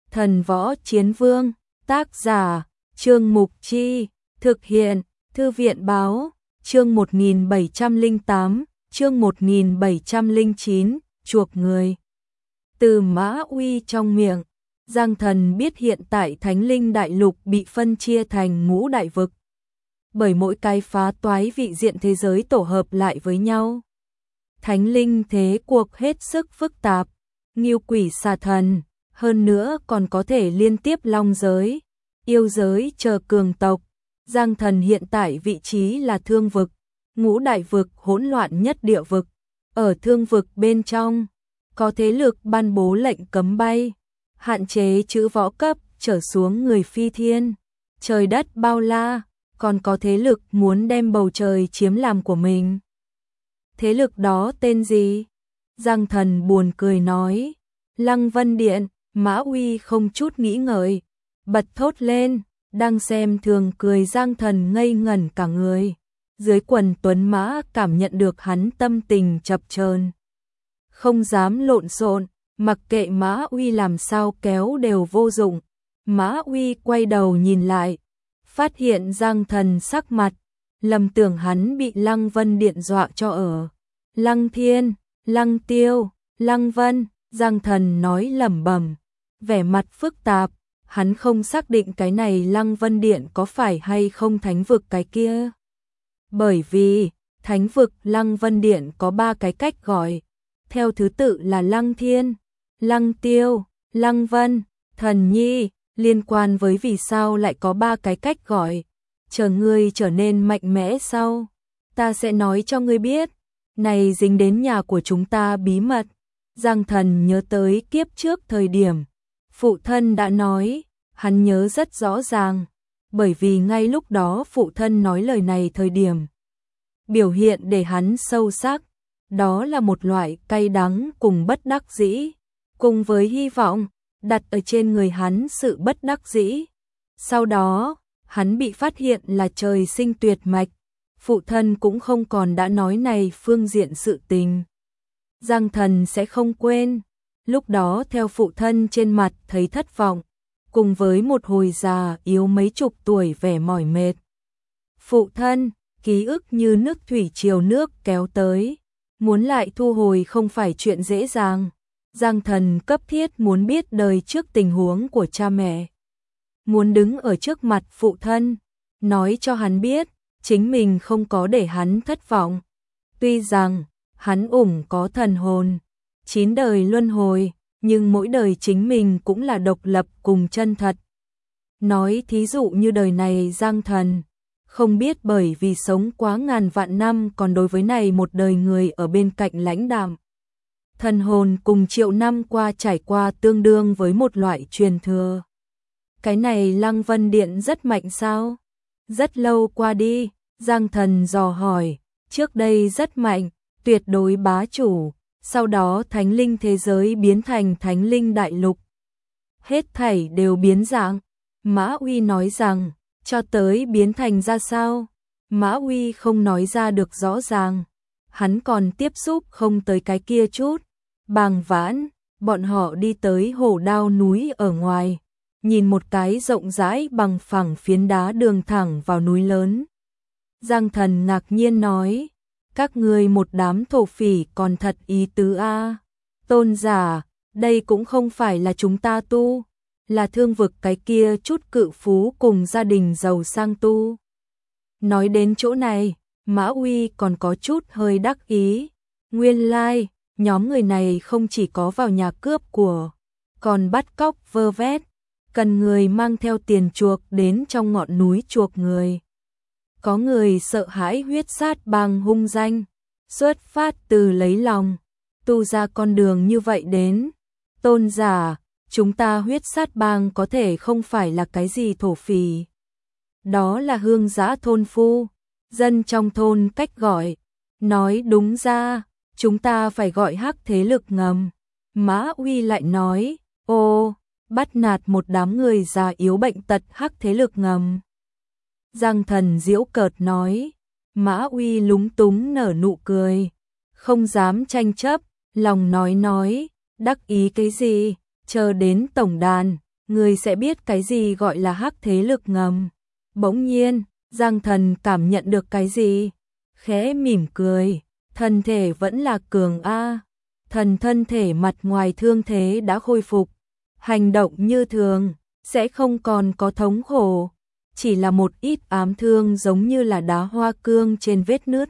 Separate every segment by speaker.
Speaker 1: Thần Võ Chiến Vương, tác giả, Trương Mục Chi, thực hiện, Thư viện Báo, chương 1708, chương 1709, chuộc người. Từ Mã Uy trong miệng, Giang Thần biết hiện tại Thánh Linh Đại Lục bị phân chia thành ngũ đại vực. Bởi mỗi cái phá toái vị diện thế giới tổ hợp lại với nhau. Thánh Linh thế cuộc hết sức phức tạp, ngưu quỷ xà thần, hơn nữa còn có thể liên tiếp long giới, yêu giới chờ cường tộc. Giang Thần hiện tại vị trí là Thương vực, ngũ đại vực hỗn loạn nhất địa vực. Ở Thương vực bên trong, có thế lực ban bố lệnh cấm bay, hạn chế chữ võ cấp trở xuống người phi thiên, trời đất bao la, còn có thế lực muốn đem bầu trời chiếm làm của mình. Thế lực đó tên gì? Giang Thần buồn cười nói, Lăng Vân Điện. Mã Uy không chút nghĩ ngợi, bật thốt lên, đang xem thường cười. Giang Thần ngây ngẩn cả người, dưới quần tuấn mã cảm nhận được hắn tâm tình chập chờn, không dám lộn xộn, mặc kệ Mã Uy làm sao kéo đều vô dụng. Mã Uy quay đầu nhìn lại, phát hiện Giang Thần sắc mặt, lầm tưởng hắn bị Lăng Vân Điện dọa cho ở. Lăng Thiên, Lăng Tiêu, Lăng Vân, Giang Thần nói lẩm bẩm, vẻ mặt phức tạp, hắn không xác định cái này Lăng Vân Điện có phải hay không thánh vực cái kia. Bởi vì, thánh vực Lăng Vân Điện có 3 cái cách gọi, theo thứ tự là Lăng Thiên, Lăng Tiêu, Lăng Vân, Thần Nhi. Liên quan với vì sao lại có 3 cái cách gọi, chờ ngươi trở nên mạnh mẽ sau, ta sẽ nói cho ngươi biết. Này dính đến nhà của chúng ta bí mật. Giang Thần nhớ tới kiếp trước thời điểm phụ thân đã nói, hắn nhớ rất rõ ràng, bởi vì ngay lúc đó phụ thân nói lời này thời điểm, biểu hiện để hắn sâu sắc, đó là một loại cay đắng cùng bất đắc dĩ, cùng với hy vọng đặt ở trên người hắn sự bất đắc dĩ. Sau đó, hắn bị phát hiện là trời sinh tuyệt mạch, phụ thân cũng không còn đã nói này phương diện sự tình. Giang Thần sẽ không quên, lúc đó theo phụ thân trên mặt thấy thất vọng, cùng với một hồi già yếu mấy chục tuổi vẻ mỏi mệt. Phụ thân, ký ức như nước thủy triều nước kéo tới, muốn lại thu hồi không phải chuyện dễ dàng. Giang Thần cấp thiết muốn biết đời trước tình huống của cha mẹ, muốn đứng ở trước mặt phụ thân, nói cho hắn biết, chính mình không có để hắn thất vọng. Tuy rằng, hắn có thần hồn, 9 đời luân hồi, nhưng mỗi đời chính mình cũng là độc lập cùng chân thật. Nói thí dụ như đời này Giang Thần, không biết bởi vì sống quá ngàn vạn năm còn đối với này một đời người ở bên cạnh lãnh đạm. Thần hồn cùng triệu năm qua trải qua tương đương với một loại truyền thừa. Cái này Lăng Vân Điện rất mạnh sao? Rất lâu qua đi, Giang Thần dò hỏi, trước đây rất mạnh, tuyệt đối bá chủ, sau đó Thánh Linh thế giới biến thành Thánh Linh Đại Lục. Hết thảy đều biến dạng. Mã Uy nói rằng, cho tới biến thành ra sao? Mã Uy không nói ra được rõ ràng, hắn còn tiếp xúc không tới cái kia chút. Bàng Vãn, bọn họ đi tới Hổ Đao núi ở ngoài, nhìn một cái rộng rãi bằng phẳng phiến đá đường thẳng vào núi lớn. Giang Thần ngạc nhiên nói, các ngươi một đám thổ phỉ còn thật ý tứ a. Tôn giả, đây cũng không phải là chúng ta tu, là Thương vực cái kia chút cự phú cùng gia đình giàu sang tu. Nói đến chỗ này, Mã Uy còn có chút hơi đắc ý, nguyên lai, nhóm người này không chỉ có vào nhà cướp của, còn bắt cóc vơ vét, cần người mang theo tiền chuộc đến trong ngọn núi chuộc người. Có người sợ hãi huyết sát bang hung danh, xuất phát từ lấy lòng, tu ra con đường như vậy đến. Tôn giả, chúng ta huyết sát bang có thể không phải là cái gì thổ phỉ. Đó là hương giã thôn phu, dân trong thôn cách gọi. Nói đúng ra, chúng ta phải gọi hắc thế lực ngầm. Mã Uy lại nói, ô, bắt nạt một đám người già yếu bệnh tật hắc thế lực ngầm. Giang Thần giễu cợt nói, Mã Uy lúng túng nở nụ cười, không dám tranh chấp, lòng nói, đắc ý cái gì, chờ đến tổng đàn, người sẽ biết cái gì gọi là hắc thế lực ngầm. Bỗng nhiên, Giang Thần cảm nhận được cái gì? Khẽ mỉm cười, thân thể vẫn là cường a. Thần thân thể mặt ngoài thương thế đã khôi phục, hành động như thường, sẽ không còn có thống khổ, chỉ là một ít ám thương giống như là đá hoa cương trên vết nứt.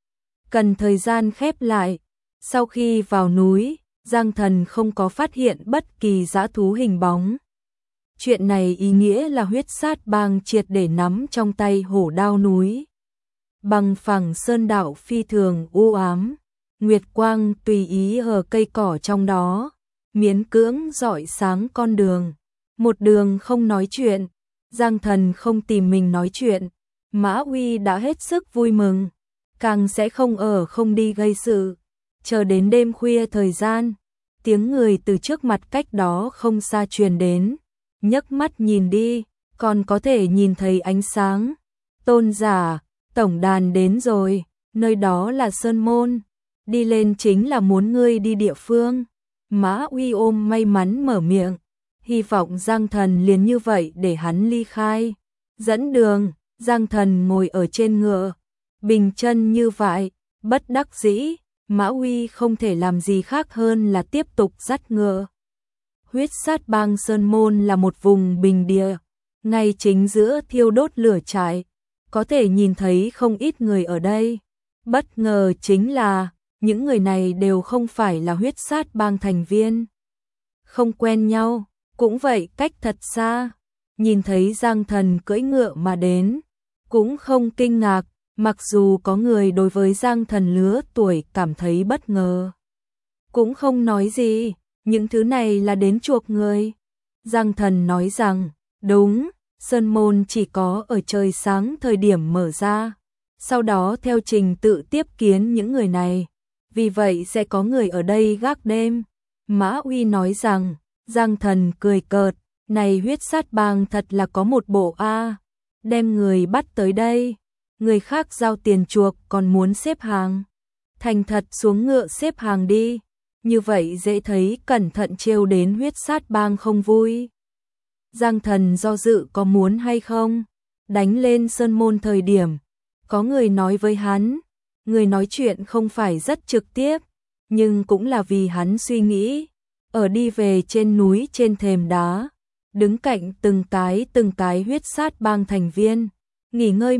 Speaker 1: Cần thời gian khép lại. Sau khi vào núi, Giang Thần không có phát hiện bất kỳ dã thú hình bóng. Chuyện này ý nghĩa là huyết sát bang triệt để nắm trong tay hổ đao núi. Bằng phẳng sơn đạo phi thường u ám, nguyệt quang tùy ý ở cây cỏ trong đó, miễn cưỡng rọi sáng con đường. Một đường không nói chuyện, Giang Thần không tìm mình nói chuyện, Mã Uy đã hết sức vui mừng, càng sẽ không ở không đi gây sự. Chờ đến đêm khuya thời gian, tiếng người từ trước mặt cách đó không xa truyền đến, nhấc mắt nhìn đi, còn có thể nhìn thấy ánh sáng. Tôn giả, tổng đàn đến rồi, nơi đó là Sơn Môn, đi lên chính là muốn ngươi đi địa phương. Mã Uy ôm may mắn mở miệng, hy vọng Giang Thần liền như vậy để hắn ly khai. Dẫn đường, Giang Thần ngồi ở trên ngựa, bình chân như vậy, bất đắc dĩ, Mã Uy không thể làm gì khác hơn là tiếp tục dắt ngựa. Huyết sát bang Sơn Môn là một vùng bình địa, ngay chính giữa thiêu đốt lửa trại, có thể nhìn thấy không ít người ở đây. Bất ngờ chính là, những người này đều không phải là huyết sát bang thành viên. Không quen nhau, cũng vậy cách thật xa, nhìn thấy Giang Thần cưỡi ngựa mà đến, cũng không kinh ngạc, mặc dù có người đối với Giang Thần lứa tuổi cảm thấy bất ngờ. Cũng không nói gì, những thứ này là đến chuộc người. Giang Thần nói rằng, đúng, Sơn Môn chỉ có ở trời sáng thời điểm mở ra, sau đó theo trình tự tiếp kiến những người này, vì vậy sẽ có người ở đây gác đêm. Mã Uy nói rằng, Giang Thần cười cợt, này huyết sát bang thật là có một bộ a, đem người bắt tới đây, người khác giao tiền chuộc còn muốn xếp hàng. Thành thật xuống ngựa xếp hàng đi, như vậy dễ thấy cẩn thận trêu đến huyết sát bang không vui. Giang Thần do dự có muốn hay không, đánh lên Sơn Môn thời điểm, có người nói với hắn, người nói chuyện không phải rất trực tiếp, nhưng cũng là vì hắn suy nghĩ, ở đi về trên núi trên thềm đá, đứng cạnh từng cái huyết sát bang thành viên, nghỉ ngơi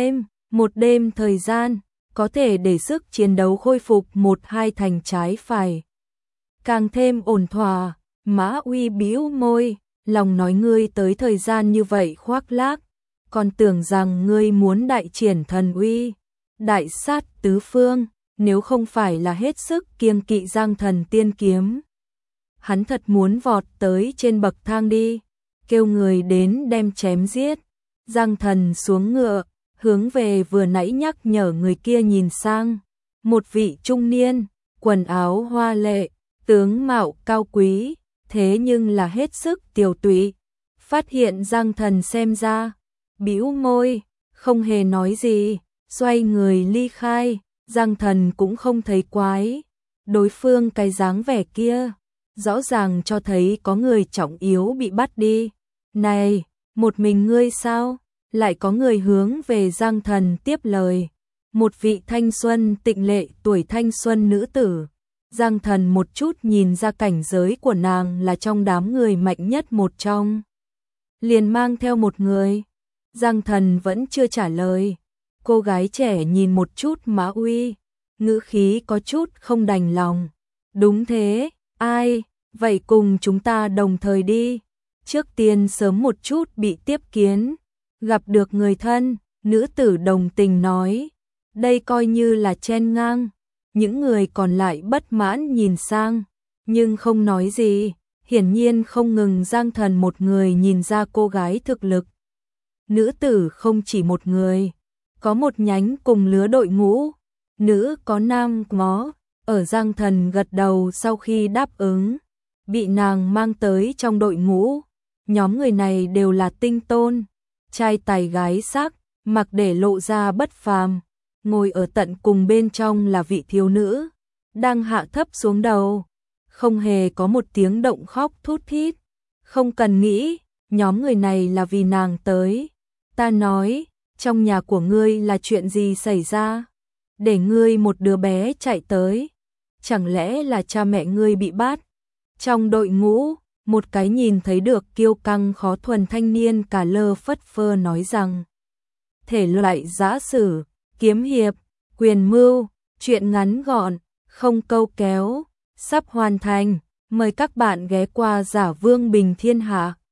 Speaker 1: một đêm thời gian, có thể để sức chiến đấu khôi phục 1-2 thành trái phải. Càng thêm ổn thỏa, Mã Uy bĩu môi, lòng nói ngươi tới thời gian như vậy khoác lác, còn tưởng rằng ngươi muốn đại triển thần uy, đại sát tứ phương, nếu không phải là hết sức kiêng kỵ Giang Thần tiên kiếm. Hắn thật muốn vọt tới trên bậc thang đi, kêu người đến đem chém giết. Giang Thần xuống ngựa, hướng về vừa nãy nhắc nhở người kia nhìn sang, một vị trung niên, quần áo hoa lệ, tướng mạo cao quý, thế nhưng là hết sức tiều tụy. Phát hiện Giang Thần xem ra, bĩu môi, không hề nói gì, xoay người ly khai. Giang Thần cũng không thấy quái, đối phương cái dáng vẻ kia, rõ ràng cho thấy có người trọng yếu bị bắt đi. Này, một mình ngươi sao? Lại có người hướng về Giang Thần tiếp lời, một vị thanh xuân tịnh lệ tuổi thanh xuân nữ tử. Giang Thần một chút nhìn ra cảnh giới của nàng là trong đám người mạnh nhất một trong, liền mang theo một người. Giang Thần vẫn chưa trả lời, cô gái trẻ nhìn một chút Mã Uy, ngữ khí có chút không đành lòng. Đúng thế, ai, vậy cùng chúng ta đồng thời đi, trước tiên sớm một chút bị tiếp kiến, gặp được người thân. Nữ tử đồng tình nói, đây coi như là chen ngang. Những người còn lại bất mãn nhìn sang, nhưng không nói gì, hiển nhiên không ngừng Giang Thần một người nhìn ra cô gái thực lực. Nữ tử không chỉ một người, có một nhánh cùng lứa đội ngũ, nữ có nam ngó, ở Giang Thần gật đầu sau khi đáp ứng, bị nàng mang tới trong đội ngũ. Nhóm người này đều là tinh tôn, trai tài gái sắc, mặc để lộ ra bất phàm. Ngồi ở tận cùng bên trong là vị thiếu nữ, đang hạ thấp xuống đầu, không hề có một tiếng động khóc thút thít, Không cần nghĩ, nhóm người này là vì nàng tới. Ta nói, trong nhà của ngươi là chuyện gì xảy ra? Để ngươi một đứa bé chạy tới. Chẳng lẽ là cha mẹ ngươi bị bắt? Trong đội ngũ, một cái nhìn thấy được kiêu căng khó thuần thanh niên cả lơ phất phơ nói rằng thể loại giã sử, kiếm hiệp, quyền mưu, truyện ngắn gọn, không câu kéo, sắp hoàn thành. Mời các bạn ghé qua Giả Vương Bình Thiên Hạ.